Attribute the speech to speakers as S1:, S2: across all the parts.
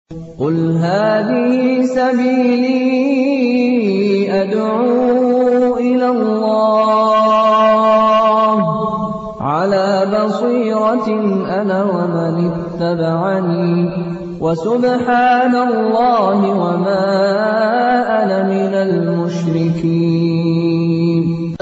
S1: قُلْ هَٰذِهِ سَبِيلِي أَدْعُو إِلَى اللَّهِ ۚ عَلَىٰ بَصِيرَةٍ أَنَا وَمَنِ اتَّبَعَنِي ۖ وَسُبْحَانَ اللَّهِ وَمَا أَنَا مِنَ الْمُشْرِكِينَ.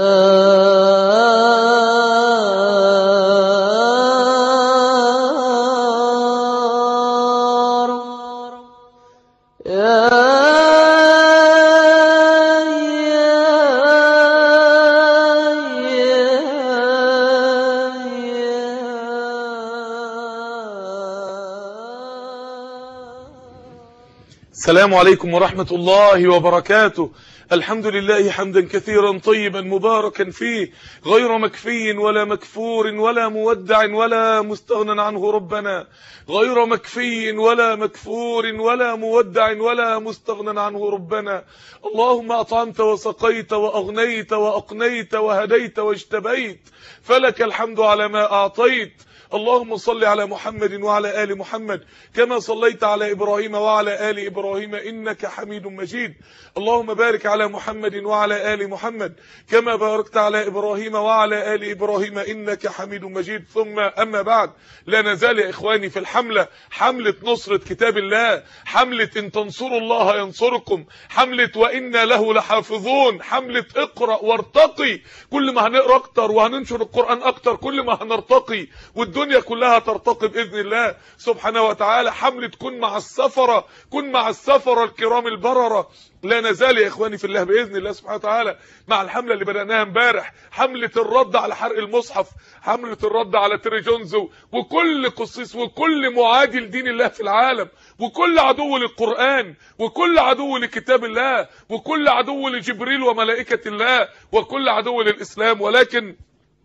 S2: السلام عليكم ورحمة الله وبركاته. الحمد لله حمدا كثيرا طيبا مباركا فيه، غير مكفي ولا مكفور ولا مودع ولا مستغنى عنه ربنا، غير مكفي ولا مكفور ولا مودع ولا مستغنى عنه ربنا. اللهم أطعمت وسقيت وأغنيت وأقنيت وهديت واجتبيت، فلك الحمد على ما أعطيت. اللهم صل على محمد وعلى آل محمد كما صليت على إبراهيم وعلى آل إبراهيم إنك حميد مجيد. اللهم بارك على محمد وعلى آل محمد كما باركت على إبراهيم وعلى آل إبراهيم إنك حميد مجيد. ثم أما بعد، لا نزال يا إخواني في الحملة، حملة نصرة كتاب الله، حملة إن تنصروا الله ينصركم، حملة وإنا له لحافظون، حملة اقرأ وارتقي. كل ما هنقرأ أكتر وهننشر القرآن أكتر كل ما هنرتقي، والدنيا كلها ترتقي بإذن الله سبحانه وتعالى. حملة كن مع السفرة، كن مع السفرة الكرام البررة. لا نزال يا إخواني في الله بإذن الله سبحانه وتعالى مع الحملة اللي بدأناها امبارح، حملة الرد على حرق المصحف، حملة الرد على تيري جونز وكل قصيص وكل معادي لدين الله في العالم، وكل عدو للقرآن، وكل عدو لكتاب الله، وكل عدو لجبريل وملائكة الله، وكل عدو للإسلام. ولكن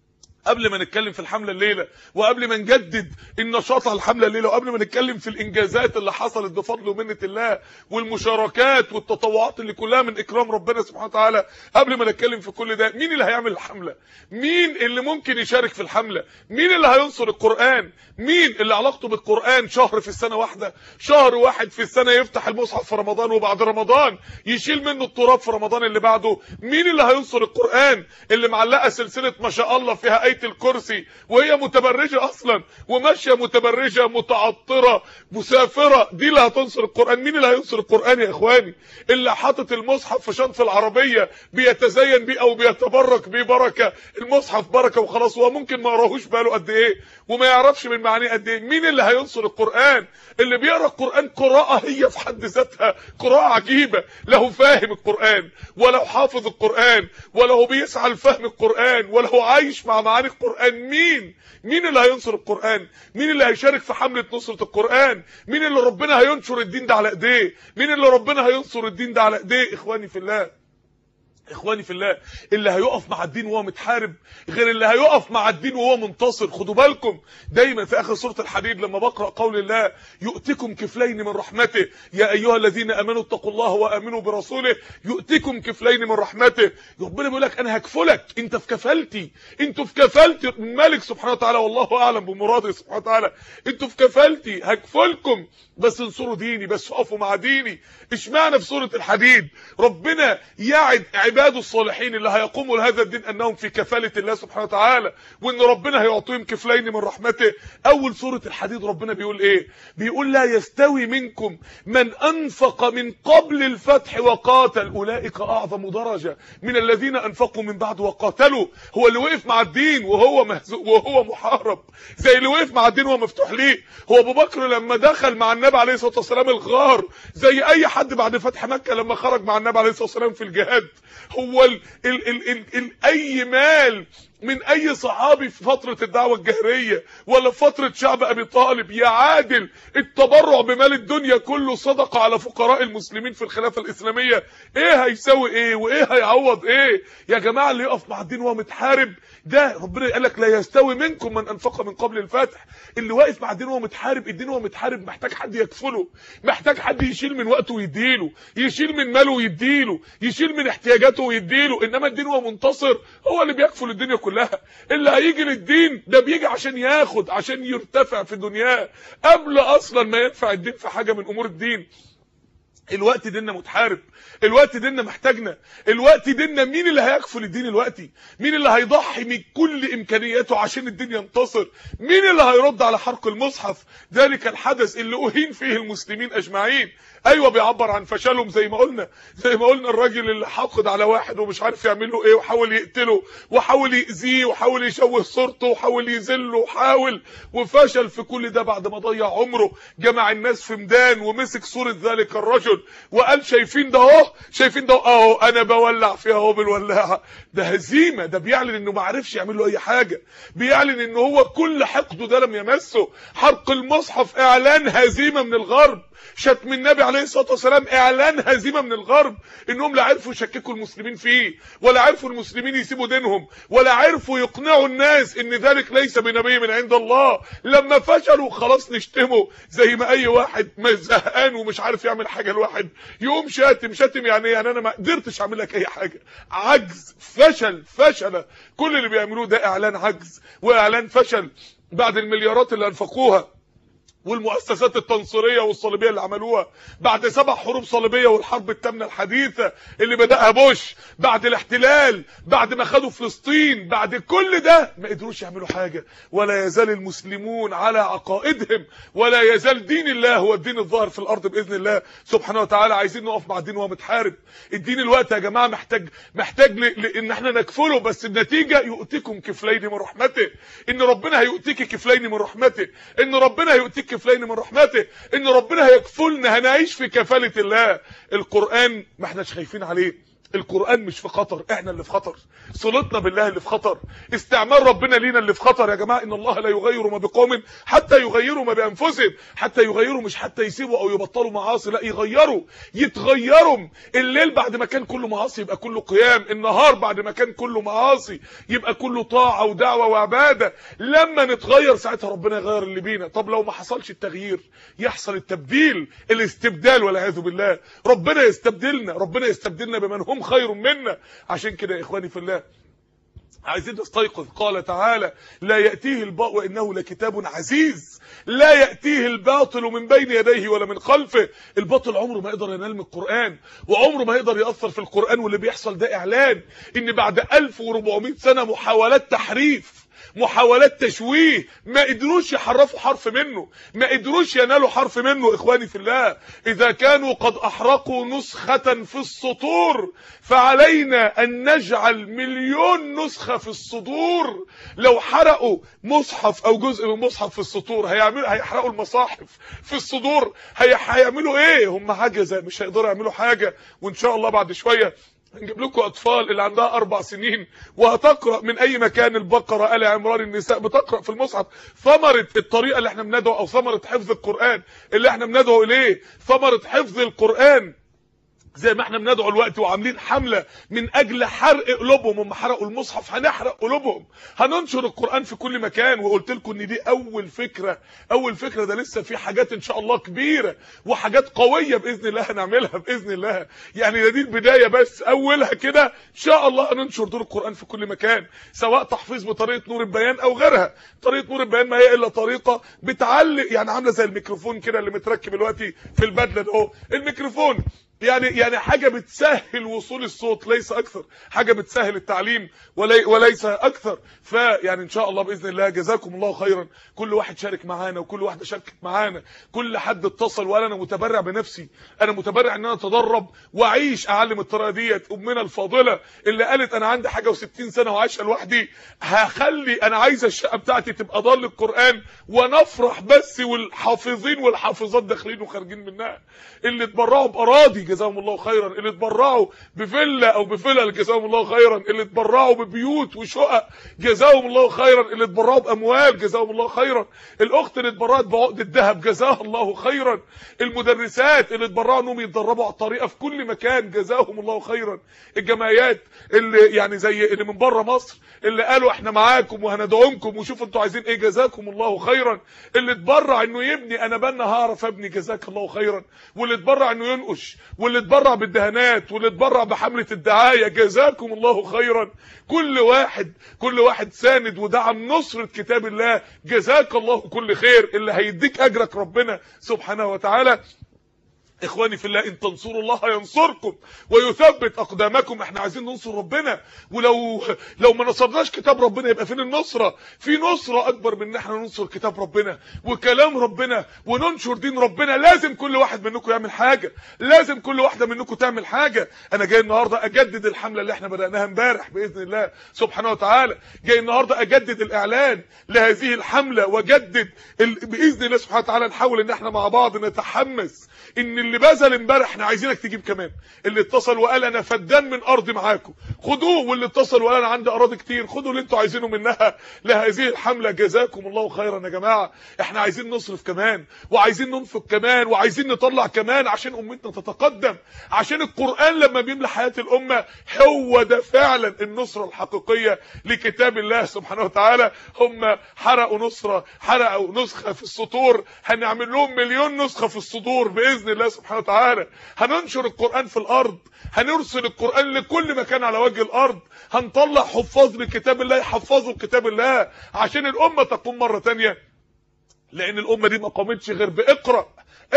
S2: قبل ما نتكلم في الحملة الليلة، وقبل ما نجدد النشاط على الحملة الليلة، وقبل ما نتكلم في الإنجازات اللي حصلت بفضل ومنة الله والمشاركات والتطوعات اللي كلها من إكرام ربنا سبحانه وتعالى، قبل ما نتكلم في كل ده، مين اللي هيعمل الحملة؟ مين اللي ممكن يشارك في الحملة؟ مين اللي هينصر القرآن؟ مين اللي علاقته بالقرآن شهر في السنة واحدة، شهر واحد في السنة يفتح المصحف في رمضان وبعد رمضان يشيل منه التراب في رمضان اللي بعده؟ مين اللي هينصر القرآن اللي معلقة سلسلة ما شاء الله فيها آية الكرسي وهي متبرجة اصلا وماشيه متبرجه متعطره مسافره؟ دي اللي هتنصر القرآن. مين اللي هينصر القرآن يا اخواني؟ اللي حاطط المصحف في شنطه العربيه بيتزين بيه او بيتبرك بيه بركه، المصحف بركه وخلاص، هو ممكن ما قراهوش بقاله قد ايه وما يعرفش من معانيه قد ايه. مين اللي هينصر القرآن؟ اللي بيقرا القرآن قراءه هي في حد ذاتها قراءه عجيبه، له فاهم القرآن ولو حافظ القرآن ولو بيسعى لفهم القرآن ولو عايش مع معاني القرآن. مين اللي هينصر القرآن؟ مين اللي هيشارك في حملة نصرة القرآن؟ مين اللي ربنا هينشر الدين ده على ايديه؟ مين اللي ربنا هينصر الدين ده على ايديه؟ اخواني في الله، اخواني في الله، اللي هيقف مع الدين وهو متحارب غير اللي هيقف مع الدين وهو منتصر. خدوا بالكم دايما في اخر سورة الحديد لما بقرأ قول الله يؤتكم كفلين من رحمته يا ايها الذين امنوا اتقوا الله وامنوا برسوله يؤتكم كفلين من رحمته. ربنا بيقول لك انا هكفلك، انت في كفالتي، انتوا في كفالتي الملك سبحانه وتعالى، والله اعلم بمراده سبحانه وتعالى، انتوا في كفالتي هكفلكم، بس انصروا ديني، بس اقفوا مع ديني. اشمعنى في سورة الحديد ربنا يعد عباده الصالحين اللي هيقوموا لهذا الدين انهم في كفالة الله سبحانه وتعالى، وان ربنا هيعطيهم كفلين من رحمته؟ اول سورة الحديد ربنا بيقول ايه؟ بيقول لا يستوي منكم من انفق من قبل الفتح وقاتل اولئك اعظم درجة من الذين انفقوا من بعد وقاتلوا. هو اللي وقف مع الدين وهو مهزوء وهو محارب زي اللي وقف مع الدين وهو مفتوح ليه. هو ابو بكر لما دخل مع النبي عليه الصلاة والسلام الغار زي اي حد بعد فتح مكة لما خرج مع النبي عليه الصلاة والسلام في الجهاد. هو اي مال من اي صحابي في فترة الدعوة الجهرية ولا في فترة شعب ابي طالب يعادل التبرع بمال الدنيا كله صدقة على فقراء المسلمين في الخلافة الاسلامية؟ ايه هيساوي ايه وايه هيعوض ايه يا جماعة؟ اللي يقف مع الدين وهو متحارب ده ربنا قال لك لا يستوي منكم من انفق من قبل الفتح. اللي واقف مع الدين وهو متحارب، الدين وهو متحارب محتاج حد يكفله، محتاج حد يشيل من وقته ويديله، يشيل من ماله ويديله، يشيل من احتياجاته ويديله. انما الدين وهو منتصر هو اللي بيكفل الدنيا كلها. اللي هيجي للدين ده بيجي عشان ياخد، عشان يرتفع في دنياه قبل اصلا ما ينفع الدين في حاجه من امور الدين. الوقت ديننا متحارب، الوقت ديننا محتاجنا، الوقت ديننا مين اللي هيكفل الدين الوقتي؟ مين اللي هيضحي من كل امكانياته عشان الدين ينتصر؟ مين اللي هيرد على حرق المصحف؟ ذلك الحدث اللي اهين فيه المسلمين اجمعين. ايوه بيعبر عن فشلهم، زي ما قلنا الراجل اللي حقد على واحد ومش عارف يعمل له ايه، وحاول يقتله وحاول يأذيه وحاول يشوه صورته وحاول يذله وفشل في كل ده بعد ما ضيع عمره. جمع الناس في ميدان ومسك صورة ذلك الرجل وقال شايفين ده اهو، شايفين ده اهو، انا بولع فيها اهو بالولاعه. ده هزيمه، ده بيعلن انه ما عرفش يعمل له اي حاجه، بيعلن انه هو كل حقده ده لم يمسه. حرق المصحف اعلان هزيمه من الغرب، شتم النبي عليه الصلاه والسلام اعلان هزيمه من الغرب، انهم لا عرفوا يشككوا المسلمين فيه، ولا عرفوا المسلمين يسيبوا دينهم، ولا عرفوا يقنعوا الناس ان ذلك ليس بنبي من عند الله. لما فشلوا خلاص نشتمه، زي ما اي واحد زهقان ومش عارف يعمل حاجه الواحد يقوم شاتم. يعني انا ما قدرتش اعمل لك اي حاجه. عجز، فشل. كل اللي بيعملوه ده اعلان عجز واعلان فشل. بعد المليارات اللي انفقوها والمؤسسات التنصيريه والصليبيه اللي عملوها، بعد 7 حروب صليبيه والحرب الثامنه الحديثه اللي بداها بوش، بعد الاحتلال، بعد ما خدوا فلسطين، بعد كل ده ما قدروش يعملوا حاجه. ولا يزال المسلمون على عقائدهم، ولا يزال دين الله هو الدين الظاهر في الارض باذن الله سبحانه وتعالى. عايزين نقف مع الدين وهو متحارب. الدين الوقت يا جماعه محتاج ان احنا نكفله، بس النتيجه يؤتكم كفلين من رحمته، ان ربنا هيؤتيك كفلين من رحمته، ان ربنا هيؤتيك كفلين من رحمته، ان ربنا هيكفلنا، هنعيش في كفالة الله. القرآن ما احناش خايفين عليه، القرآن مش في خطر، احنا اللي في خطر. صلتنا بالله اللي في خطر، استعمال ربنا لينا اللي في خطر. يا جماعة ان الله لا يغير ما بقوم حتى يغيروا ما بانفسهم. حتى يغيروا مش حتى يسيبوا او يبطلوا معاصي، لا يتغيروا. الليل بعد ما كان كله معاصي يبقى كله قيام، النهار بعد ما كان كله معاصي يبقى كله طاعة ودعوة وعبادة. لما نتغير ساعتها ربنا يغير اللي بينا. طب لو ما حصلش التغيير يحصل التبديل، الاستبدال والعياذ بالله. ربنا يستبدلنا بمن هم خير منا. عشان كده يا اخواني في الله عايزين نستيقظ. قال تعالى لا يأتيه الباطل وإنه لكتاب عزيز لا يأتيه الباطل من بين يديه ولا من خلفه. الباطل عمره ما يقدر ينال من القرآن، وعمره ما يقدر يأثر في القرآن. واللي بيحصل ده إعلان إن بعد 1400 سنة محاولات تحريف، محاولات تشويه، ما قدروش يحرفوا حرف منه، ما قدروش ينالوا حرف منه. اخواني في الله اذا كانوا قد احرقوا نسخة في السطور فعلينا ان نجعل 1,000,000 نسخة في الصدور. لو حرقوا مصحف او جزء من مصحف في السطور هيحرقوا المصاحف في الصدور. هيعملوا ايه؟ هم عجزة، مش هيقدروا يعملوا حاجة. وان شاء الله بعد شوية هنجيب لكم اطفال اللي عندها 4 سنين وهتقرأ من اي مكان البقرة، آل عمران، النساء، بتقرأ في المصحف. ثمرة الطريقة اللي احنا بندعو، او ثمرة حفظ القرآن اللي احنا بندعو اليه، ثمرة حفظ القرآن زي ما احنا بندعو الوقت وعاملين حملة من اجل حرق قلوبهم. هم حرقوا المصحف، هنحرق قلوبهم، هننشر القرآن في كل مكان. وقلت لكم ان دي اول فكرة، ده لسه في حاجات ان شاء الله كبيرة وحاجات قوية باذن الله هنعملها باذن الله. يعني دي البداية بس، اولها كده ان شاء الله هننشر دور القرآن في كل مكان، سواء تحفيظ بطريقة نور البيان او غيرها. طريقة نور البيان ما هي الا طريقة بتعلق، يعني عاملة زي الميكروفون كده اللي متركب دلوقتي في البدلة ده، الميكروفون يعني حاجة بتسهل وصول الصوت ليس اكثر، حاجة بتسهل التعليم وليس اكثر. فيعني ان شاء الله باذن الله جزاكم الله خيرا. كل واحد شارك معانا وكل واحدة شاركت معانا، كل حد اتصل وقال انا متبرع بنفسي، انا متبرع ان انا اتدرب واعيش اعلم الطريقة ديت. امنا الفاضلة اللي قالت انا عندي حاجة و60 سنة وعايشة لوحدي، انا عايزة الشقة بتاعتي تبقى ضال القرآن ونفرح بس، والحافظين والحافظات داخلين وخارجين منها. اللي اتبرعوا باراضي جزاهم الله خيرا، اللي اتبرعوا بفيلا او بفلل جزاهم الله خيرا، اللي اتبرعوا ببيوت وشقق جزاهم الله خيرا، اللي اتبرعوا باموال جزاهم الله خيرا، الاخت اللي اتبرعت بعقد الذهب جزاها الله خيرا، المدرسات اللي اتبرعوا انهم يتدربوا على الطريقه في كل مكان جزاهم الله خيرا، الجمعيات اللي يعني زي اللي من بره مصر اللي قالوا احنا معاكم وهندعمكم وشوفوا انتوا عايزين ايه جزاكم الله خيرا، اللي اتبرع انه يبني، انا بنا هعرف ابني جزاك الله خيرا، واللي اتبرع انه ينقش واللي اتبرع بالدهانات واللي اتبرع بحملة الدعاية، جزاكم الله خيرا. كل واحد ساند ودعم نصرة كتاب الله، جزاك الله كل خير، اللي هيديك اجرك ربنا سبحانه وتعالى. اخواني في الله، ان تنصروا الله ينصركم ويثبت اقدامكم. احنا عايزين ننصر ربنا، ولو ما نصرناش كتاب ربنا يبقى فين النصرة؟ في نصرة اكبر من ان احنا ننصر كتاب ربنا وكلام ربنا وننشر دين ربنا. لازم كل واحد منكم يعمل حاجة، لازم كل واحدة منكم تعمل حاجة. انا جاي النهاردة اجدد الحملة اللي احنا بدأناها امبارح باذن الله سبحانه وتعالى. جاي النهاردة اجدد الاعلان لهذه الحملة، واجدد باذن الله سبحانه وتعالى. نحاول ان احنا مع بعض نتحمس ان اللي بذل امبارح احنا عايزينك تجيب كمان. اللي اتصل وقال انا فدان من ارضي معاكم خدوه، واللي اتصل وقال انا عندي اراضي كتير خدوا اللي انتوا عايزينه منها لهذه الحمله. جزاكم الله خيرا يا جماعه. احنا عايزين نصرف كمان، وعايزين ننفق كمان، وعايزين نطلع كمان عشان امتنا تتقدم، عشان القران لما بيملى حياه الامه هو ده فعلا النصره الحقيقيه لكتاب الله سبحانه وتعالى. هم حرقوا نسخه في السطور، هنعمل لهم مليون نسخه في الصدور باذن الله سبحانه وتعالى. هننشر القرآن في الارض، هنرسل القرآن لكل مكان على وجه الارض، هنطلع حفاظ لكتاب الله يحفظوا كتاب الله عشان الامة تقوم مرة تانية. لان الامة دي ما قامتش غير باقرأ.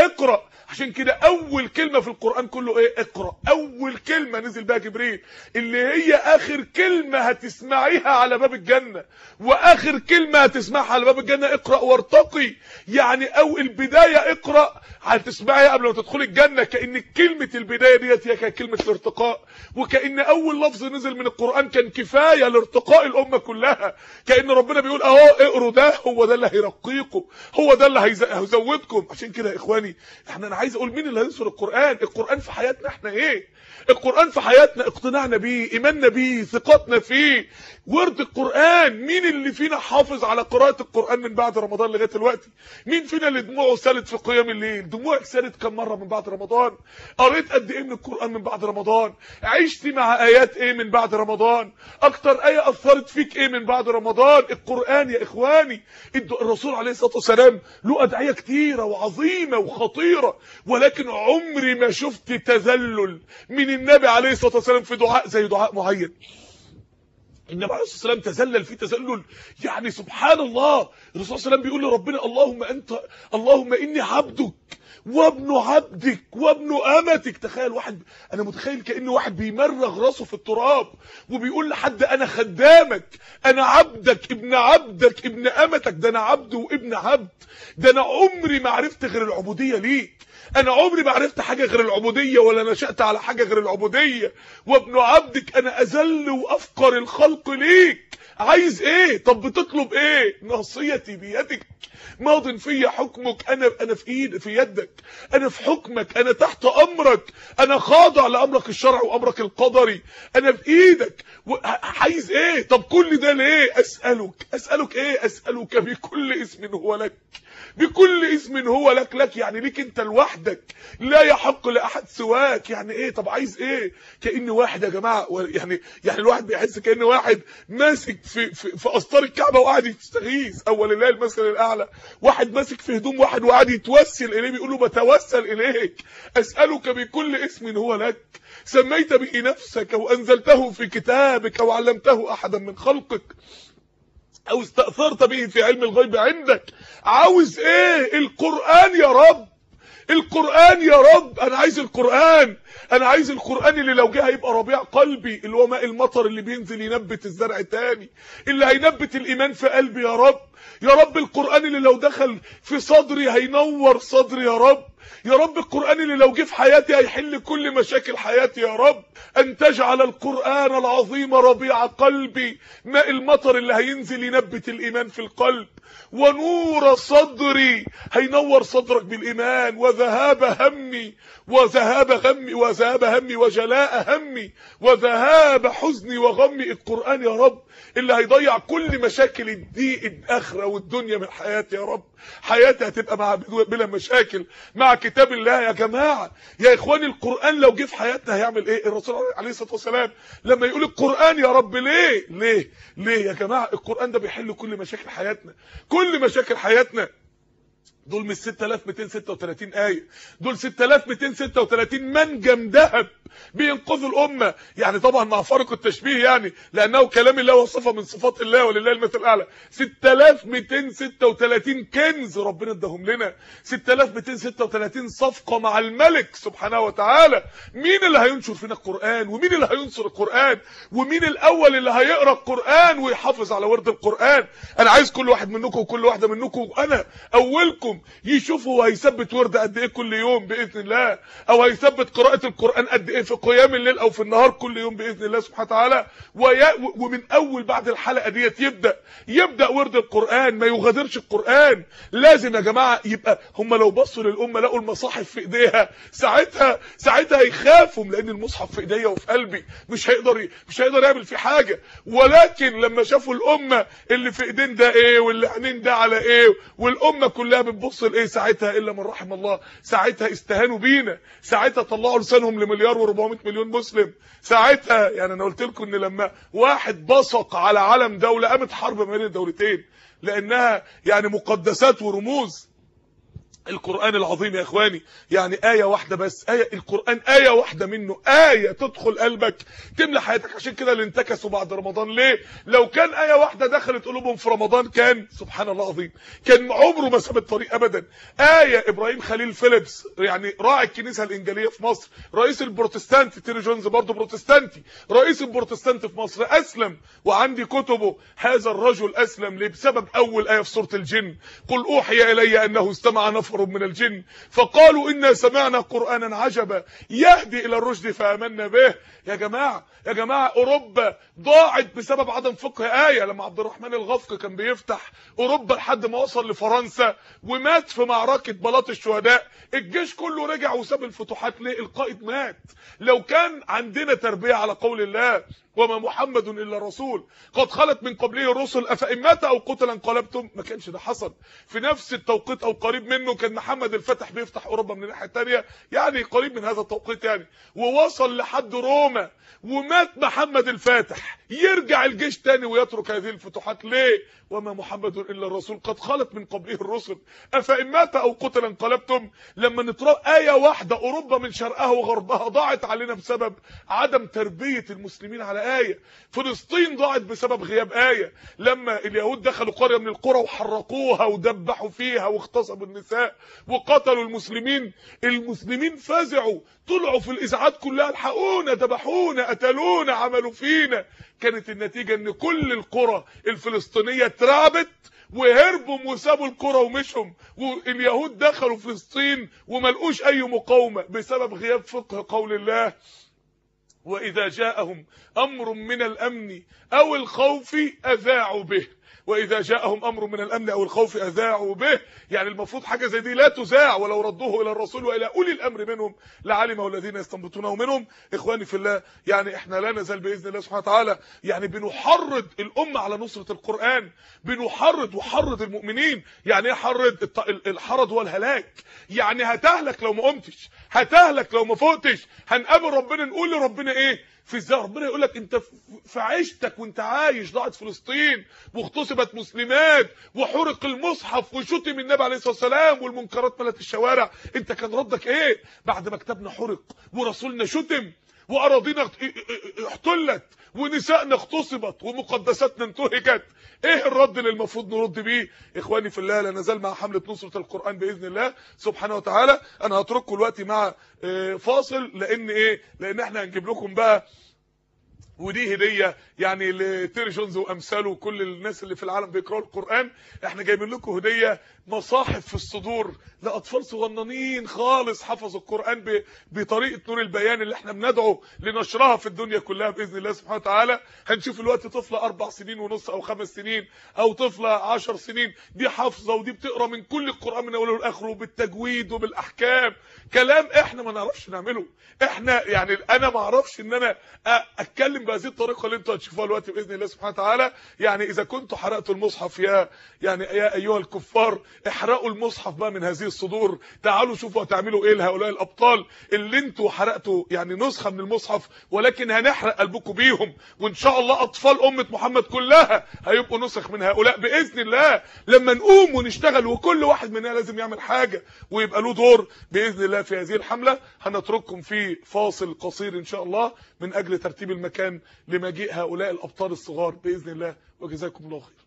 S2: عشان كده اول كلمة في القرآن كله ايه؟ اقرأ. اول كلمة نزل بها جبريل، اللي هي اخر كلمة هتسمعيها على باب الجنة، واخر كلمة هتسمعها على باب الجنة اقرأ وارتقي. يعني او البداية اقرأ هتسمعيها قبل ما تدخلي الجنة، كأن كلمة البداية ديت هي كانت كلمة الارتقاء، وكأن اول لفظ نزل من القرآن كان كفاية لارتقاء الامة كلها. كأن ربنا بيقول اهو اقروا ده، هو ده اللي هيرقيكم، هو ده اللي هيزودكم. عشان كده يا اخواني انا عايز اقول مين اللي هينصر القرآن؟ القرآن في حياتنا احنا ايه؟ القرآن في حياتنا اقتناعنا بيه، ايماننا بيه، ثقتنا فيه، ورد القرآن. مين اللي فينا حافظ على قراءة القرآن من بعد رمضان لغاية دلوقتي؟ مين فينا اللي دموعه سالت في قيام الليل؟ دموعك سالت كم مرة من بعد رمضان؟ قريت قد ايه من القرآن من بعد رمضان؟ عشت مع ايات ايه من بعد رمضان؟ اكتر ايه اثرت فيك ايه من بعد رمضان؟ القرآن يا اخواني. الرسول عليه الصلاة والسلام له ادعية كتيرة وعظيمة وخطيرة، ولكن عمري ما شفت تذلل من النبي عليه الصلاة والسلام في دعاء زي دعاء معين. النبي عليه الصلاه والسلام تذلل في تذلل، يعني سبحان الله. الرسول صلى الله عليه وسلم بيقول لربنا اللهم اني عبدك وابن عبدك وابن امتك. تخيل واحد، انا متخيل كأنه واحد بيمرغ راسه في التراب وبيقول لحد انا خدامك، انا عبدك ابن عبدك ابن امتك. ده انا عبد وابن عبد، ده انا عمري ما عرفت غير العبوديه ليك، انا عمري ما عرفت حاجه غير العبوديه، ولا نشأت على حاجه غير العبوديه. وابن عبدك، انا اذل وافقر الخلق ليك. عايز ايه؟ طب بتطلب ايه؟ ناصيتي بيدك، ماض في حكمك، انا في يدك، انا في حكمك، انا تحت امرك، انا خاضع لامرك الشرعي وامرك القدري، انا في ايدك. عايز ايه؟ طب كل ده ليه؟ اسالك ايه؟ اسالك بكل اسم هو لك، بكل اسم هو لك يعني ليك انت لوحدك، لا يحق لاحد سواك. يعني ايه؟ طب عايز ايه؟ كأن واحد يا جماعه، يعني الواحد بيحس كأن واحد ماسك في اسطار الكعبه وقاعد يستغيث، او ولله المثل الاعلى، واحد ماسك في هدوم واحد وقاعد يتوسل اليه، بيقول له بتوسل اليك، اسالك بكل اسم هو لك سميت به نفسك او انزلته في كتابك او علمته احدا من خلقك او استأثرت به في علم الغيب عندك. عاوز ايه؟ القرآن يا رب، القرآن يا رب. انا عايز القرآن، انا عايز القرآن اللي لو جه هيبقى ربيع قلبي، اللي هو ماء المطر اللي بينزل ينبت الزرع تاني، اللي هينبت الايمان في قلبي يا رب. يا رب القرآن اللي لو دخل في صدري هينور صدري يا رب. يا رب القرآن اللي لو جه في حياتي هيحل كل مشاكل حياتي يا رب. ان تجعل القرآن العظيم ربيع قلبي، ماء المطر اللي هينزل ينبت الايمان في القلب، ونور صدري، هينور صدرك بالايمان، وذهاب همي وجلاء همي وذهاب حزني وغمي. القرآن يا رب اللي هيضيع كل مشاكل الضيق الاخره والدنيا من حياتي يا رب. حياتي هتبقى بلا مشاكل مع كتاب الله يا جماعه يا اخواني. القرآن لو جه في حياتنا هيعمل ايه؟ الرسول عليه الصلاه والسلام لما يقول القرآن يا رب، ليه يا جماعه؟ القرآن ده بيحل كل مشاكل حياتنا، كل مشاكل حياتنا. دول مش 6236 آية، دول 6236 منجم ذهب بينقذوا الأمة. يعني طبعا مع فارق التشبيه، يعني لأنه كلام الله وصفة من صفات الله ولله المثل الأعلى. 6236 كنز ربنا اداهم لنا، 6236 صفقة مع الملك سبحانه وتعالى. مين اللي هينشر فينا القرآن؟ ومين اللي هينصر القرآن؟ ومين الأول اللي هيقرأ القرآن ويحافظ على ورد القرآن؟ أنا عايز كل واحد منكم وكل واحدة منكم وأنا أولكم يشوفوا هو هيثبت ورد قد ايه كل يوم باذن الله، او هيثبت قراءه القران قد ايه في قيام الليل او في النهار كل يوم باذن الله سبحانه وتعالى. ومن اول بعد الحلقه ديت يبدا ورد القران، ما يغادرش القران. لازم يا جماعه يبقى هم لو بصوا للامه لقوا المصاحف في ايديها ساعتها يخافوا، لان المصحف في ايديا وفي قلبي مش هيقدر يعمل فيه حاجه. ولكن لما شافوا الامه اللي في ايدين ده ايه واللي عينين ده على ايه والامه كلها بتبص لايه، ساعتها الا من رحم الله، ساعتها استهانوا بينا، ساعتها طلعوا لسانهم لمليار و400 مليون مسلم. ساعتها يعني انا قلت لكم ان لما واحد بصق على علم دوله قامت حرب ما بين الدولتين، لانها يعني مقدسات ورموز. القرآن العظيم يا اخواني يعني آية واحدة بس، القرآن آية واحدة منه، آية تدخل قلبك تملى حياتك. عشان كده اللي انتكسوا بعد رمضان ليه؟ لو كان آية واحدة دخلت قلوبهم في رمضان كان سبحان الله العظيم كان عمره ما ساب الطريق ابدا. آية ابراهيم خليل فيليبس، يعني راعي الكنيسة الانجيلية في مصر، رئيس البروتستانتي، تيري جونز برضه بروتستانتي، رئيس البروتستانت في مصر، اسلم وعندي كتبه. هذا الرجل اسلم ليه؟ بسبب اول آية في سورة الجن، قل اوحي الي انه استمع نفر من الجن فقالوا إنا سمعنا قرآنا عجبا يهدي إلى الرشد فآمنا به. يا جماعة أوروبا ضاعت بسبب عدم فقه آية. لما عبد الرحمن الغفق كان بيفتح أوروبا لحد ما وصل لفرنسا ومات في معركة بلاط الشهداء، الجيش كله رجع وساب الفتوحات ليه؟ القائد مات. لو كان عندنا تربية على قول الله وما محمد الا رسول قد خلت من قبله الرسل افان مات او قتل انقلبتم، ما كانش ده حصل. في نفس التوقيت او قريب منه كان محمد الفاتح بيفتح اوروبا من الناحيه الثانيه، يعني قريب من هذا التوقيت يعني، ووصل لحد روما ومات محمد الفاتح. يرجع الجيش تاني ويترك هذه الفتوحات ليه؟ وما محمد الا الرسول قد خلت من قبله الرسل افان مات او قتل انقلبتم. لما نترى آية واحدة اوروبا من شرقها وغربها ضاعت علينا بسبب عدم تربية المسلمين على آية. فلسطين ضاعت بسبب غياب آية. لما اليهود دخلوا قرية من القرى وحرقوها ودبحوا فيها واغتصبوا النساء وقتلوا المسلمين فزعوا، طلعوا في الإذاعات كلها الحقونا، ذبحونا، قتلونا، عملوا فينا. كانت النتيجة ان كل القرى الفلسطينية اترعبت وهربوا وسابوا القرى ومشوا، واليهود دخلوا فلسطين وملقوش اي مقاومة بسبب غياب فقه قول الله. وإذا جاءهم أمر من الأمن أو الخوف أذاعوا به. وإذا جاءهم أمر من الأمن أو الخوف أذاعوا به، يعني المفروض حاجة زي دي لا تذاع، ولو ردوه إلى الرسول وإلى أولي الأمر منهم لعلمه الذين يستنبطونه منهم. إخواني في الله، يعني إحنا لا نزال بإذن الله سبحانه وتعالى يعني بنحرض الأمة على نصرة القرآن، وحرض المؤمنين. يعني إيه حرض؟ الحرض هو الهلاك، يعني هتهلك لو ما قمتش، هتهلك لو ما فوقتش. هنقابل ربنا نقول لربنا إيه؟ في ازاي ربنا يقول لك انت في عيشتك وانت عايش ضاعت فلسطين واغتصبت مسلمات وحرق المصحف وشتم النبي عليه الصلاه والسلام والمنكرات ملت الشوارع، انت كان ردك ايه بعد ما كتابنا حرق ورسولنا شتم واراضينا احتلت ونسائنا اغتصبت ومقدساتنا انتهكت؟ ايه الرد اللي المفروض نرد بيه؟ اخواني في الله، لا نزال مع حمله نصره القران باذن الله سبحانه وتعالى. انا هترككم دلوقتي مع فاصل، لان احنا هنجيب لكم بقى، ودي هديه يعني لتيري جونز وامثاله وكل الناس اللي في العالم بيقراوا القران. احنا جايبين لكم هديه مصاحف في الصدور لاطفال صغننين خالص حفظوا القران بطريقه نور البيان اللي احنا بندعو لنشرها في الدنيا كلها باذن الله سبحانه وتعالى. هنشوف الوقت طفله 4 سنين ونص او 5 سنين او طفله 10 سنين دي حافظه ودي بتقرا من كل القران من اوله لاخره بالتجويد وبالاحكام، كلام احنا ما نعرفش نعمله. احنا يعني انا ما اعرفش ان انا اتكلم بهذه الطريقه اللي انتوا هتشوفوها دلوقتي باذن الله سبحانه وتعالى. يعني اذا كنتوا حرقتوا المصحف يا ايها الكفار احرقوا المصحف بقى من هذه الصدور. تعالوا شوفوا هتعملوا ايه لهؤلاء الابطال اللي انتوا حرقتوا يعني نسخه من المصحف، ولكن هنحرق قلبكم بيهم. وان شاء الله اطفال امه محمد كلها هيبقوا نسخ من هؤلاء باذن الله، لما نقوم ونشتغل وكل واحد مننا لازم يعمل حاجه ويبقى له دور باذن الله في هذه الحمله. هنترككم في فاصل قصير ان شاء الله من اجل ترتيب المكان لمجيء هؤلاء الابطال الصغار باذن الله، وجزاكم الله خير.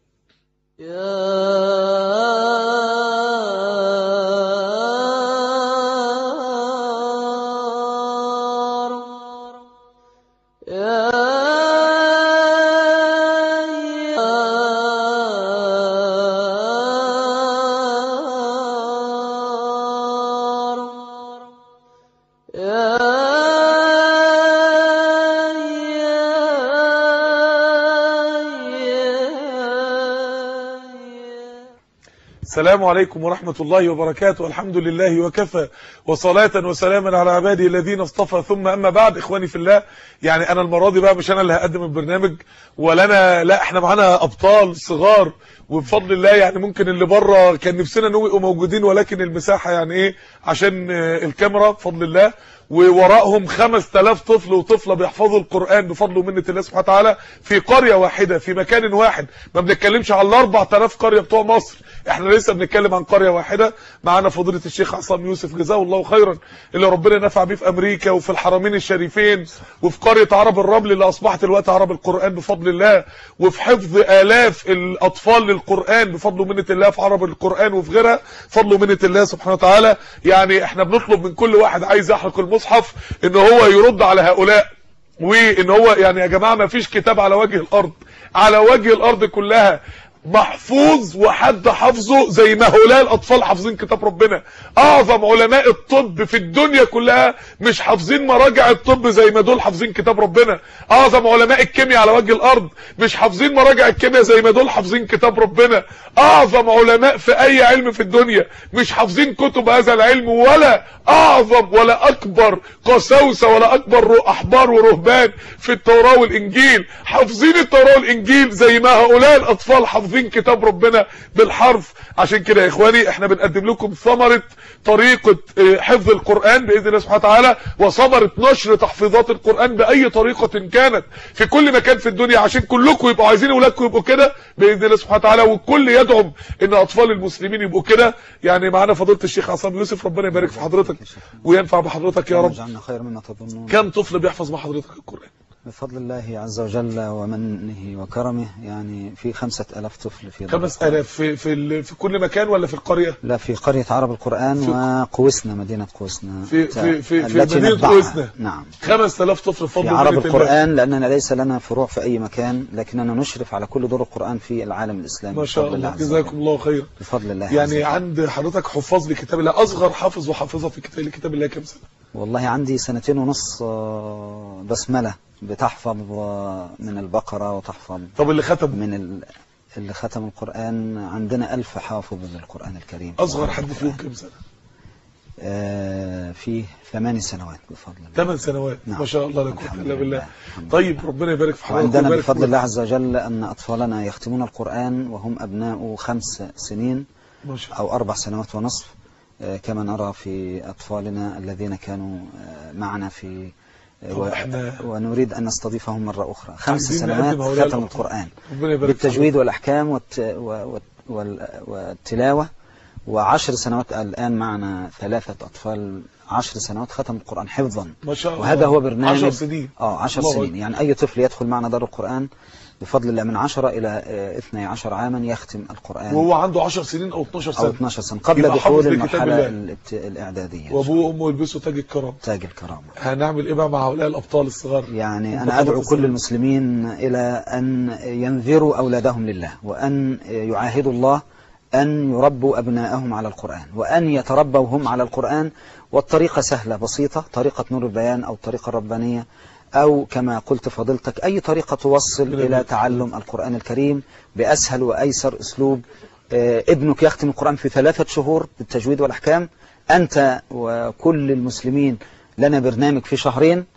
S2: السلام عليكم ورحمة الله وبركاته. الحمد لله وكفى، وصلاة وسلاما على عباده الذين اصطفى، ثم أما بعد. إخواني في الله، يعني أنا المرة دي بقى مش أنا اللي هقدم البرنامج ولا أنا، لا احنا معانا أبطال صغار وبفضل الله. يعني ممكن اللي بره كان نفسنا انهم يبقوا موجودين، ولكن المساحة يعني ايه عشان الكاميرا بفضل الله. ووراءهم 5000 طفل وطفلة بيحفظوا القرآن بفضل ومنة الله سبحانه وتعالى في قرية واحدة في مكان واحد. ما بنتكلمش على 4000 قرية بتوع مصر، احنا لسه بنتكلم عن قرية واحدة. معانا فضيلة الشيخ عصام يوسف جزاه الله خيرا، اللي ربنا نفع بيه في امريكا وفي الحرمين الشريفين وفي قرية عرب الرمل اللي اصبحت الوقت عرب القرآن بفضل الله، وفي حفظ آلاف الاطفال للقرآن بفضل ومنة الله في عرب القرآن وفي غيرها فضل ومنة الله سبحانه وتعالى. يعني احنا بنطلب من كل واحد عايز يحرق المصحف ان هو يرد على هؤلاء، وان هو يعني يا جماعة ما فيش كتاب على وجه الارض، على وجه الارض كلها محفوظ وحد حافظه زي ما هؤلاء الاطفال حافظين كتاب ربنا. اعظم علماء الطب في الدنيا كلها مش حافظين مراجع الطب زي ما دول حافظين كتاب ربنا. اعظم علماء الكيمياء على وجه الارض مش حافظين مراجع الكيمياء زي ما دول حافظين كتاب ربنا. اعظم علماء في اي علم في الدنيا مش حافظين كتب هذا العلم، ولا اعظم ولا اكبر قساوسه ولا اكبر احبار ورهبان في التوراة والانجيل حافظين التوراة والانجيل زي ما هؤلاء الاطفال حافظين كتاب ربنا بالحرف. عشان كده يا اخواني احنا بنقدم لكم ثمرة طريقة حفظ القرآن بإذن الله سبحانه وتعالى، وثمرة نشر تحفيظات القرآن بأي طريقة كانت في كل مكان في الدنيا، عشان كلكم يبقوا عايزين اولادكم يبقوا كده بإذن الله سبحانه وتعالى، والكل يدعم ان اطفال المسلمين يبقوا كده. يعني معانا فضيلة الشيخ عصام يوسف، ربنا يبارك في حضرتك وينفع بحضرتك يا رب. كم طفل بيحفظ مع حضرتك القرآن؟
S3: بفضل الله عز وجل ومنه وكرمه يعني في 5000 طفل في
S2: 5000 في كل مكان ولا في القرية؟
S3: لا، في قرية عرب القرآن وقوسنا، مدينة قوسنا
S2: في مدينة قوسنا.
S3: نعم،
S2: 5000 طفل
S3: في عرب القرآن، لأننا ليس لنا فروع في أي مكان، لكننا نشرف على كل دور القرآن في العالم الإسلامي.
S2: ما شاء الله، جزاكم الله خير.
S3: بفضل الله.
S2: يعني عند حضرتك حفاظ لكتاب الله، أصغر حافظ وحافظة في كتاب الله كم سنة؟
S3: والله عندي 2.5 بسملة بتحفظ من البقرة وتحفظ.
S2: طب اللي ختم
S3: اللي ختم القرآن عندنا 1000 حافظ للقرآن الكريم.
S2: أصغر حد فيهم كم سنة؟
S3: فيه 8 سنوات بفضل الله.
S2: 8 سنوات. نعم. ما شاء الله لا قوة إلا بالله. طيب ربنا يبارك في حضرتك.
S3: وعندنا بفضل الله عز وجل أن أطفالنا يختمون القرآن وهم أبناء 5 سنين أو 4 سنوات ونصف، كما نرى في أطفالنا الذين كانوا معنا في ونريد أن نستضيفهم مرة أخرى. 5 سنوات ختم القرآن بالتجويد والأحكام والتلاوة، و10 سنوات الآن معنا 3 أطفال 10 سنوات ختم القرآن حفظا.
S2: ما شاء الله.
S3: وهذا هو برنامج
S2: 10 سنين.
S3: 10 سنين، يعني أي طفل يدخل معنا دار القرآن بفضل الله من 10 إلى 12 عاما يختم القرآن،
S2: وهو عنده 10 سنين أو 12 سنة
S3: أو 12 سنة قبل دخول المرحلة الإعدادية.
S2: وأبوه وأمه يلبسوا تاج الكرامة.
S3: تاج الكرامة.
S2: هنعمل إيه بقى مع هؤلاء الأبطال الصغار؟
S3: يعني أنا أدعو كل المسلمين إلى أن ينذروا أولادهم لله، وأن يعاهدوا الله أن يربوا أبناءهم على القرآن، وأن يتربوا هم على القرآن. والطريقة سهلة بسيطة، طريقة نور البيان أو الطريقة الربانية، أو كما قلت فضيلتك أي طريقة توصل إلى تعلم القرآن الكريم بأسهل وأيسر أسلوب. ابنك يختم القرآن في 3 شهور بالتجويد والأحكام، أنت وكل المسلمين لنا برنامج في 2 شهر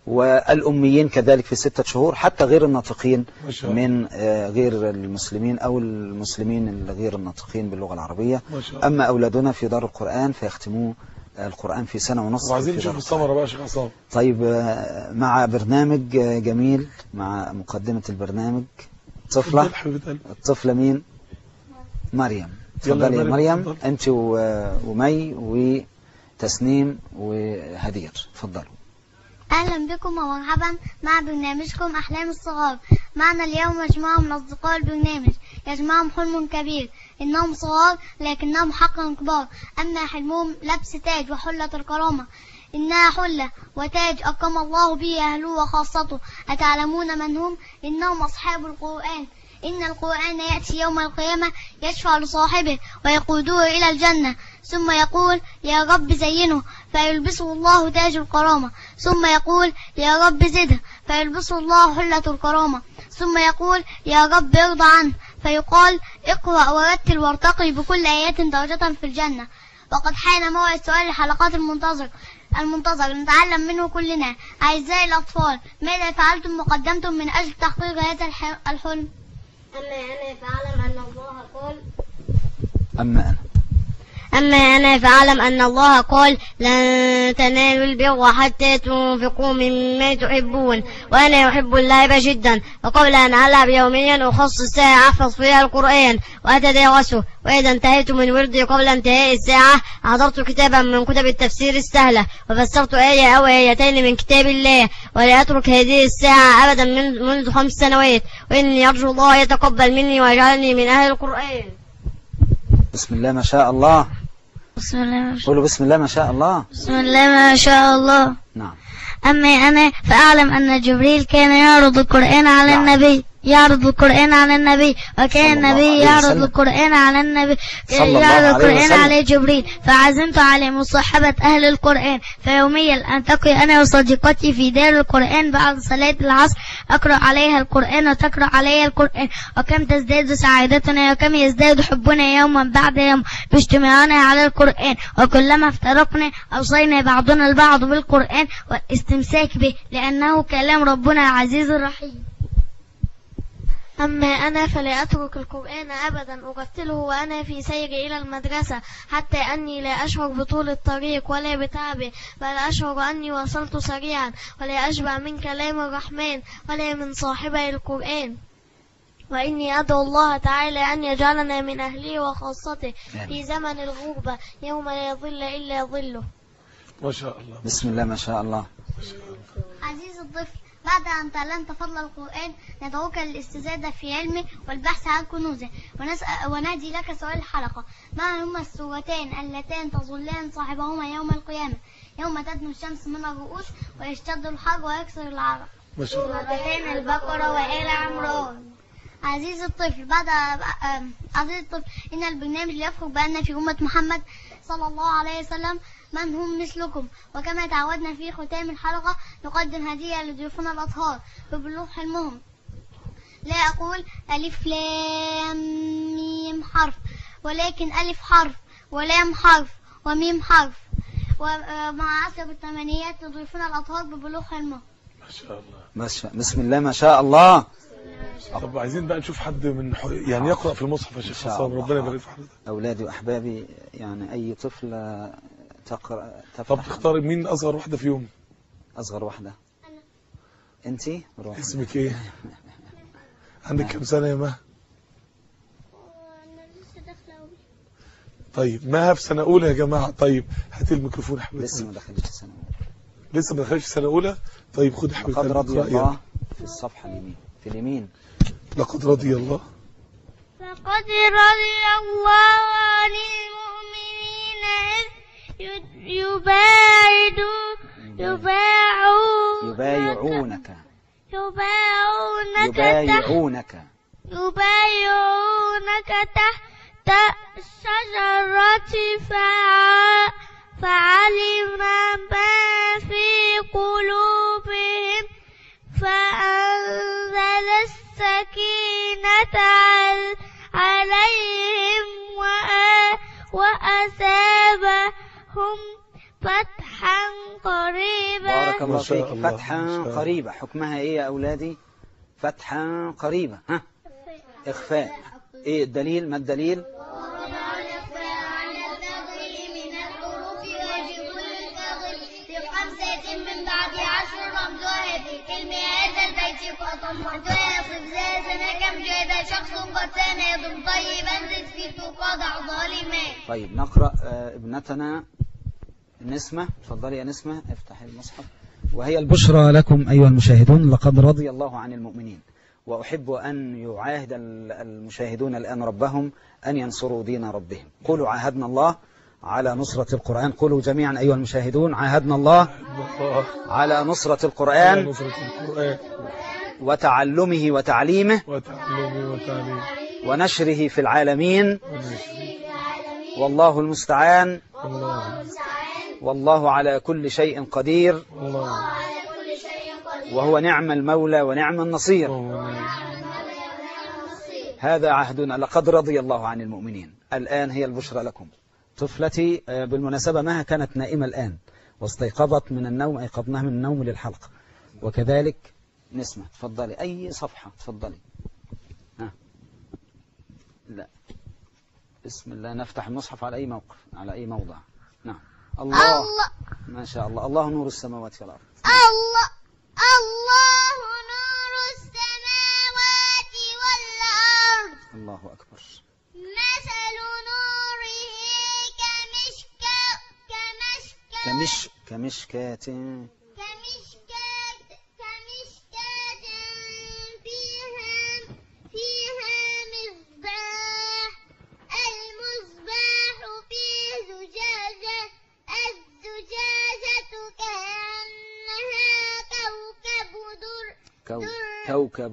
S3: والأميين كذلك في 6 شهور، حتى غير الناطقين
S2: ما شاء الله.
S3: من غير المسلمين أو المسلمين غير الناطقين باللغة العربية.
S2: ما شاء الله.
S3: أما أولادنا في دار القرآن فيختموه القرآن في 1.5 سنة.
S2: وعايزين نشوف الثمرة بقى يا شيخ عصام.
S3: طيب، مع برنامج جميل، مع مقدمة البرنامج طفلة. الطفلة مين؟ مريم. تفضلي يا مريم، أنت ومي وتسنيم وهدير، تفضلوا.
S4: أهلا بكم ومرحبا مع برنامجكم أحلام الصغار. معنا اليوم مجموعة من أصدقاء البرنامج يجمعهم حلم كبير، إنهم صغار لكنهم حقا كبار. أما حلمهم لبس تاج وحلة الكرامة، إنها حلة وتاج أقام الله به أهله وخاصته. أتعلمون من هم؟ إنهم أصحاب القرآن. إن القرآن يأتي يوم القيامة يشفع لصاحبه ويقوده إلى الجنة، ثم يقول يا رب زينه فيلبسه الله تاج الكرامة، ثم يقول يا رب زده فيلبسه الله حلة الكرامة، ثم يقول يا رب ارضى عنه فيقال اقرأ ورتل وارتقي بكل آيات درجة في الجنة. وقد حان موعد سؤال الحلقات المنتظر نتعلم منه كلنا. أعزائي الأطفال، ماذا فعلتم وقدمتم من أجل تحقيق هذا الحلم؟
S5: أما أنا فأعلم أن الله قال لن تنالوا البر حتى تنفقوا مما تحبون، وأنا أحب اللعب جدا، وقبل أن ألعب يوميا أخصص ساعة أحفظ فيها القرآن وأتدارسه، وإذا انتهيت من وردي قبل انتهاء الساعة حضرت كتابا من كتب التفسير السهلة وفسرت آية أو آيتين من كتاب الله، ولا أترك هذه الساعة أبدا منذ 5 سنوات، وإني أرجو الله يتقبل مني ويجعلني من أهل القرآن.
S3: بسم الله ما شاء الله.
S4: بسم الله ما شاء
S3: قولوا بسم الله ما شاء الله.
S4: بسم الله ما شاء الله.
S3: نعم.
S4: أما أنا فأعلم أن جبريل كان يعرض القرآن على النبي وكان النبي يعرض القرآن على النبي على جبريل، فعزمت على مصاحبة أهل القرآن، فيوميا ألتقي أنا وصديقتي في دار القرآن بعد صلاة العصر، أقرأ عليها القرآن وتقرأ عليها القرآن، وكم تزداد سعادتنا وكم يزداد حبنا يوما بعد يوم باجتماعنا على القرآن، وكلما افترقنا أوصينا بعضنا البعض بالقرآن والاستمساك به لأنه كلام ربنا العزيز الرحيم.
S6: أما أنا فلا أترك القرآن أبدا، أرتله وأنا في سيري إلى المدرسة، حتى أني لا أشعر بطول الطريق ولا بتعبه، بل أشعر أني وصلت سريعا، ولا أشبع من كلام الرحمن ولا من صاحبي القرآن. وإني أدعو الله تعالى أن يجعلنا من أهله وخاصته في زمن الغربة يوم لا يظل إلا ظله.
S2: ما شاء الله.
S3: بسم الله ما شاء الله.
S4: عزيز الطفل، بعد أن تعلمت فضل القرآن ندعوك للاستزادة في علمه والبحث عن كنوزه، ونادي لك سؤال الحلقة: ما هما السورتان اللتان تظلان صاحبهما يوم القيامة يوم تدنو الشمس من الرؤوس ويشتد الحر ويكسر العرق؟ سورتان البقرة وآل عمران. عزيز الطفل، إن البرنامج يفخر بأن في أمة محمد صلى الله عليه وسلم من هم مثلكم، وكما تعودنا في ختام الحلقة نقدم هدية لضيوفنا الأطهار ببلوغ حلمهم. لا أقول ألف لام ميم حرف، ولكن ألف حرف ولام حرف وميم حرف، ومع 10 التمنيات لضيوفنا الأطهار ببلوغ حلمهم.
S2: ما شاء الله.
S3: بسم الله ما شاء الله.
S2: طب عايزين بقى نشوف حد من يعني يقرأ في المصحف يا شيخ حسام، ربنا يبارك في حضرتك.
S3: أولادي وأحبابي، يعني أي طفل تقرأ.
S2: طب تختار مين أصغر واحدة فيهم؟
S3: أصغر واحدة أنتي؟
S2: اسمك إيه؟ عندك كم سنة يا مها؟ طيب مها في سنة أولى يا جماعة. طيب هاتي الميكروفون يا حبيبتي.
S3: لسه ما دخلتش سنة أولى.
S2: لسه ما دخلتش سنة أولى. طيب خد يا حبيبتي.
S3: لقد رضي الله في الصفحة اليمين، في اليمين.
S2: لقد رضي الله.
S4: لقد رضي الله عن المؤمنين يبايعونك تحت الشجرة فعلم ما في قلوبهم فأنزل السكينة عليهم وأثابهم فتحا قريبا.
S3: بارك الله
S2: ما شاء
S3: فيك.
S2: الله،
S3: فتحة
S2: ما شاء الله.
S3: قريبة حكمها ايه يا أولادي؟ فتحة قريبة. ها؟ إخفاء. ايه الدليل؟ ما الدليل؟
S4: من بعد 10 رمزها في كلمة هذا البيت فأطم ويصف زازنا كم جاد شخص قد سان يضم طيبا زد في تقاضع ظالما.
S3: طيب نقرأ ابنتنا نسمة. تفضلي يا نسمة، افتحي المصحف. وهي البشرى لكم أيها المشاهدون، لقد رضي الله عن المؤمنين، وأحب أن يعاهد المشاهدون الآن ربهم أن ينصروا دين ربهم. قولوا عاهدنا الله على نصرة القرآن. قولوا جميعا أيها المشاهدون عاهدنا الله على نصرة القرآن وتعلمه وتعليمه ونشره في العالمين، والله المستعان، والله على كل شيء قدير، وهو نعم المولى ونعم النصير. هذا عهدنا، لقد رضي الله عن المؤمنين. الآن هي البشرى لكم. طفلتي بالمناسبة ما كانت نائمة الآن واستيقظت من النوم، أيقظناها من النوم للحلقة، وكذلك نسمة. تفضلي أي صفحة، تفضلي. ها. لا، بسم الله. نفتح المصحف على أي موقف، على أي موضع. نعم. الله. ما شاء الله. الله نور السماوات والأرض.
S4: الله نور السماوات والأرض.
S3: الله أكبر.
S4: مثل نوره
S3: كمشكاة
S4: فيها مصباح. المصباح في زجاجة. الزجاجة كأنها
S3: كوكب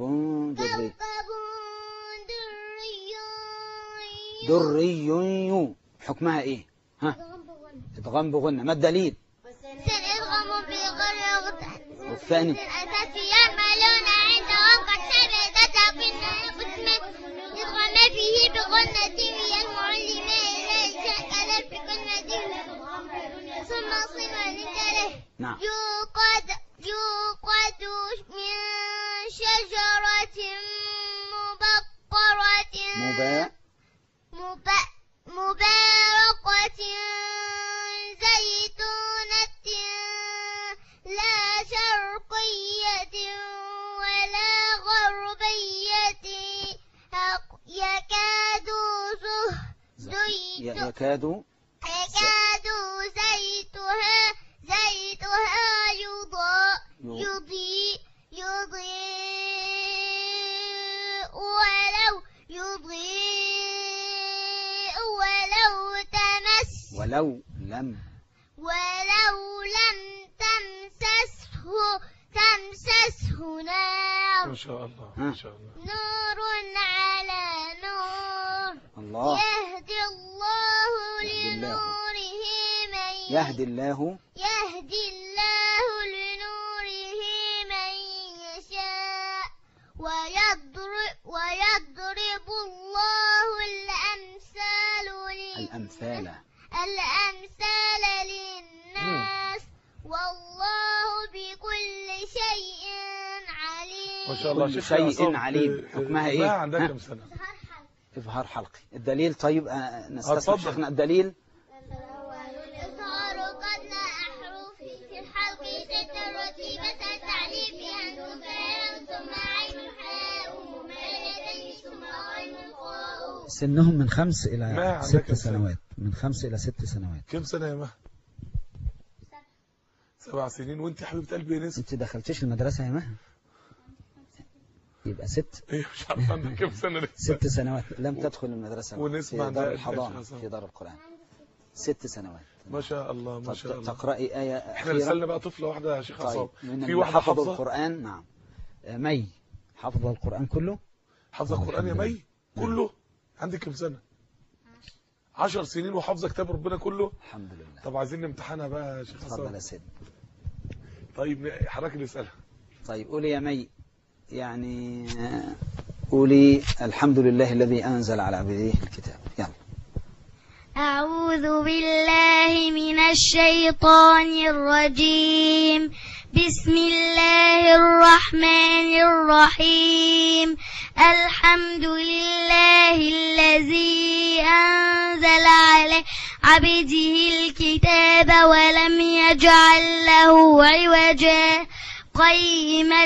S3: دري. حكمها ايه؟ ها؟ ادغام بغنة. ما الدليل؟
S4: سنضغم في غرغ.
S3: والثاني
S4: الأساس يعملون عندهم قد ثبتت كنا قسمة يضغم فيه بغنة هي المعلمة إلى شكل بغنة ثم صفة لتله.
S3: نعم.
S4: يوقد من شجرة مباركة زيتونة لا شرقية ولا غربية يكاد زيتها يضيء ولو لم تمسسه نار.
S2: ما شاء الله، ما شاء الله.
S4: نور على نور.
S3: الله.
S4: يهدي الله لنوره من يشاء ويضرب الله الأمثال للناس والله بكل شيء عليم.
S2: ما شاء الله.
S3: كل شيء عليم. حكمها ايه؟
S2: عندها كم سنة؟
S3: إظهار حلقي. الدليل. طيب نستسمع شيخنا الدليل.
S4: إظهار قدر أحرف في الحلق ستة رتيبة التعليم بأن تفعل ثم عين الحاء ممالتين ثم عين الخاء.
S3: سنهم من 5 إلى 6 سنوات. من 5 إلى 6 سنوات.
S2: كم سنة يا مها؟ 7 سنين. وانت يا حبيبة قلبي يا نسمة؟
S3: انت دخلتيش المدرسة يا مها؟ يبقى 6.
S2: ايه مش عارف عندك كم سنة.
S3: 6 سنوات لم تدخل المدرسة.
S2: ونسمع
S3: في دار الحضانة في دار القرآن. 6 سنوات.
S2: ما شاء الله، ما شاء الله.
S3: تقرأي آية
S2: احنا
S3: أخيرة.
S2: رسلنا بقى طفلة واحدة يا شيخ عصام.
S3: في واحدة حفظ القرآن. نعم. مي حفظ القرآن كله.
S2: حفظ القرآن يا مي كله. عندك كم سنة؟ 10 سنين وحافظة كتاب ربنا كله.
S3: الحمد لله.
S2: طب عايزين نمتحنها بقى يا شيخ عصام.
S3: اتفضل يا سيدي.
S2: طيب حضرتك نسألها.
S3: طيب قولي يا مي، يعني قولي الحمد لله الذي أنزل على عبده الكتاب. يلا.
S4: أعوذ بالله من الشيطان الرجيم.
S6: بسم الله الرحمن الرحيم الحمد لله الذي أنزل على عبده الكتاب ولم يجعل له عوجا قيما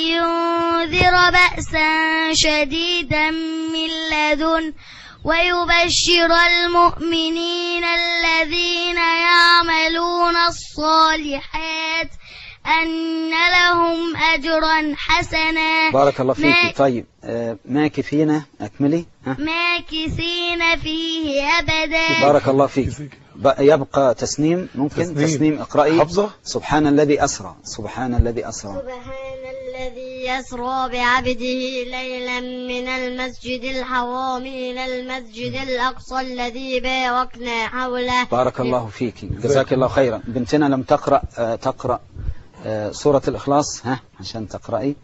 S6: لينذر بأسا شديدا من لدن ويبشر المؤمنين الذين يعملون الصالحات أن لهم أجرا حسنا.
S3: بارك الله فيك. طيب ماكثين أكملي.
S6: ماكثين فيه أبدا.
S3: بارك الله فيك. يبقى تسنيم. ممكن تسنيم اقرأي.
S2: حفظة.
S3: سبحان الذي أسرى. سبحان الذي أسرى.
S5: سبحان الذي يسرى بعبده ليلا من المسجد الحرام إلى المسجد الأقصى الذي باركنا حوله.
S3: بارك الله فيك. جزاك الله خيرا. بنتنا لم تقرأ سورة الإخلاص عشان تقرأي.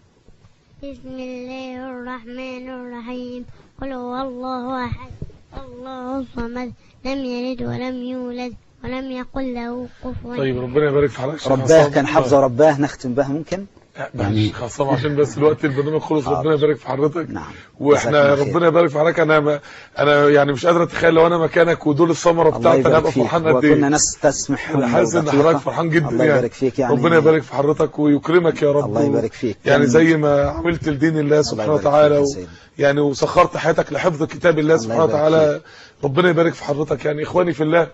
S6: بسم الله الرحمن الرحيم قل هو الله أحد الله الصمد لم يلد ولم يولد ولم يقل له كفوا.
S2: طيب ربنا يبارك في حضرتك.
S3: رباه كان حافظة رباه نختم بها ممكن
S2: يعني خاصة عشان بس الوقت البرنامج خلص. ربنا يبارك في حضرتك.
S3: نعم.
S2: واحنا ربنا يبارك في حضرتك. انا يعني مش قادر اتخيل لو انا مكانك ودول الثمره بتاعتي انا ابقى فرحان قد ايه.
S3: وكنا ناس تسمح.
S2: انا حاسس ان حضرتك فرحان جدا.
S3: الله يبارك فيك. يعني
S2: ربنا يبارك في حضرتك ويكرمك يا رب.
S3: الله يبارك فيك.
S2: يعني زي ما عملت لدين الله سبحانه وتعالى يعني وسخرت حياتك لحفظ كتاب الله سبحانه وتعالى. ربنا يبارك في حضرتك. يعني اخواني في الله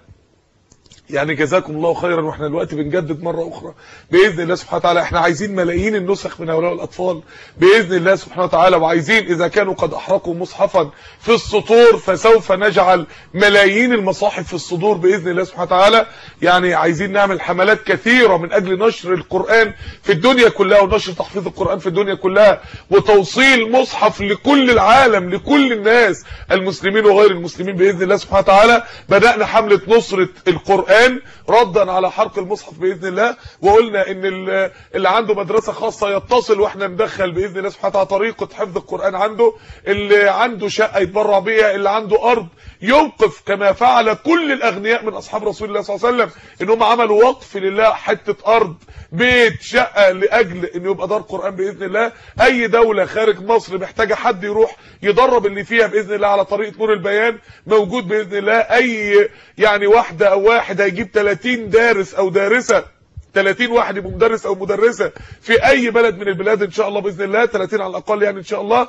S2: يعني جزاكم الله خيرا. واحنا دلوقتي بنجدد مرة اخرى باذن الله سبحانه وتعالى. احنا عايزين ملايين النسخ من هؤلاء الاطفال باذن الله سبحانه وتعالى. وعايزين اذا كانوا قد احرقوا مصحفا في السطور فسوف نجعل ملايين المصاحف في الصدور باذن الله سبحانه وتعالى. يعني عايزين نعمل حملات كثيرة من اجل نشر القرآن في الدنيا كلها ونشر تحفيظ القرآن في الدنيا كلها وتوصيل مصحف لكل العالم لكل الناس المسلمين وغير المسلمين باذن الله سبحانه وتعالى. بدأنا حملة نصرة القرآن ردا على حرق المصحف باذن الله. وقلنا ان اللي عنده مدرسه خاصه يتصل واحنا ندخل باذن الله سبحانه وتعالى طريقه حفظ القران عنده. اللي عنده شقه يتبرع بيها. اللي عنده ارض يوقف كما فعل كل الاغنياء من اصحاب رسول الله صلى الله عليه وسلم انهم عملوا وقف لله حته ارض بيت شقه لاجل انه يبقى دار قران باذن الله. اي دوله خارج مصر محتاجه حد يروح يدرب اللي فيها باذن الله على طريقه نور البيان موجود باذن الله. اي يعني واحده او واحد هيجيب 30 دارس او دارسه 30 واحد يبقى مدرس او مدرسه في اي بلد من البلاد ان شاء الله باذن الله 30 على الاقل يعني ان شاء الله.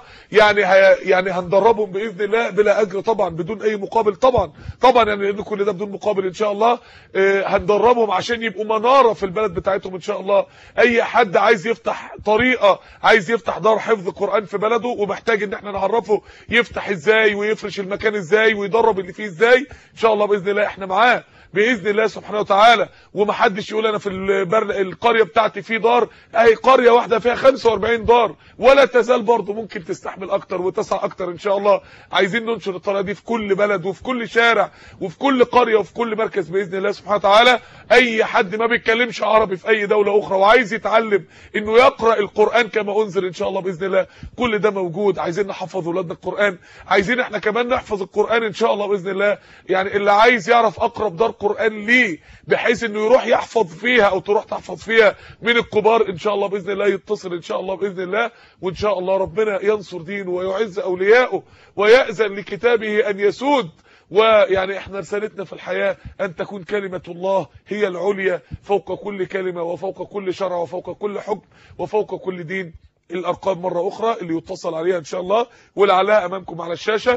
S2: يعني هندربهم باذن الله بلا اجر طبعا بدون اي مقابل طبعا يعني لان كل ده بدون مقابل ان شاء الله. هندربهم عشان يبقوا مناره في البلد بتاعتهم ان شاء الله. اي حد عايز يفتح طريقه عايز يفتح دار حفظ قرآن في بلده ومحتاج ان احنا نعرفه يفتح ازاي ويفرش المكان ازاي ويدرب اللي فيه ازاي ان شاء الله باذن الله احنا معاه باذن الله سبحانه وتعالى. ومحدش يقول انا في القريه بتاعتي في دار. اي قريه واحده فيها 45 دار ولا تزال برضه ممكن تستحمل اكتر وتسع اكتر ان شاء الله. عايزين ننشر الطريقه دي في كل بلد وفي كل شارع وفي كل قريه وفي كل مركز باذن الله سبحانه وتعالى. اي حد ما بيتكلمش عربي في اي دوله اخرى وعايز يتعلم انه يقرا القران كما انزل ان شاء الله باذن الله كل ده موجود. عايزين نحفظ اولادنا القران. عايزين احنا كمان نحفظ القران ان شاء الله باذن الله. يعني اللي عايز يعرف اقرب دار قرآن ليه بحيث انه يروح يحفظ فيها او تروح تحفظ فيها من الكبار ان شاء الله باذن الله يتصل ان شاء الله باذن الله. وان شاء الله ربنا ينصر دينه ويعز اولياءه ويأذن لكتابه ان يسود. ويعني احنا رسالتنا في الحياة ان تكون كلمة الله هي العليا فوق كل كلمة وفوق كل شرع وفوق كل حكم وفوق كل دين. الارقام مرة اخرى اللي يتصل عليها ان شاء الله ولعلها امامكم على الشاشة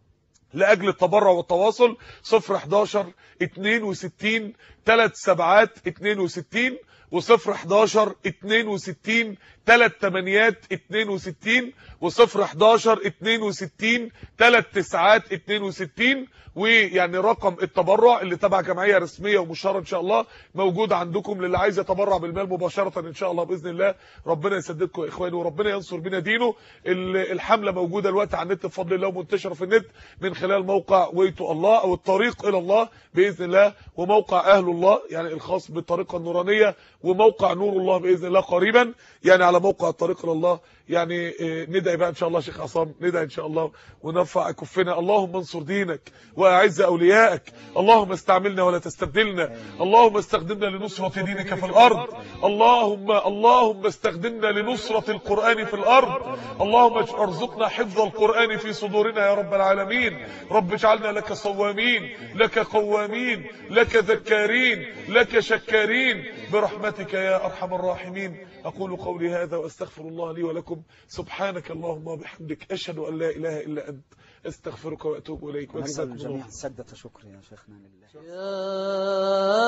S2: لاجل التبرع والتواصل 011 62 37 62 و011 62 38 62 و011 62 39 62. ويعني رقم التبرع اللي تبع جمعيه رسميه ومشهره ان شاء الله موجود عندكم للي عايز يتبرع بالمال مباشره ان شاء الله باذن الله. ربنا يسددكم يا اخواني وربنا ينصر بنا دينه. الحمله موجوده دلوقتي على النت بفضل الله ومنتشره في النت من خلال موقع ويتو الله او الطريق الى الله باذن الله وموقع اهل الله يعني الخاص بالطريقه النورانيه وموقع نور الله باذن الله قريبا يعني على موقع الطريق الى الله يعني ندعي بقى ان شاء الله شيخ عصام، ندعي ان شاء الله ونرفع كفنا. اللهم انصر دينك واعز اوليائك، اللهم استعملنا ولا تستبدلنا، اللهم استخدمنا لنصرة دينك في الارض، اللهم استخدمنا لنصرة القرآن في الارض، اللهم ارزقنا حفظ القرآن في صدورنا يا رب العالمين. رب اجعلنا لك صوامين، لك قوامين، لك ذكارين، لك شكارين برحمتك يا ارحم الراحمين. اقول قولي هذا واستغفر الله لي ولكم. سبحانك اللهم وبحمدك، اشهد ان لا اله الا انت، استغفرك واتوب اليك.
S3: ونسأل الجميع سجدة شكر يا شيخنا لله.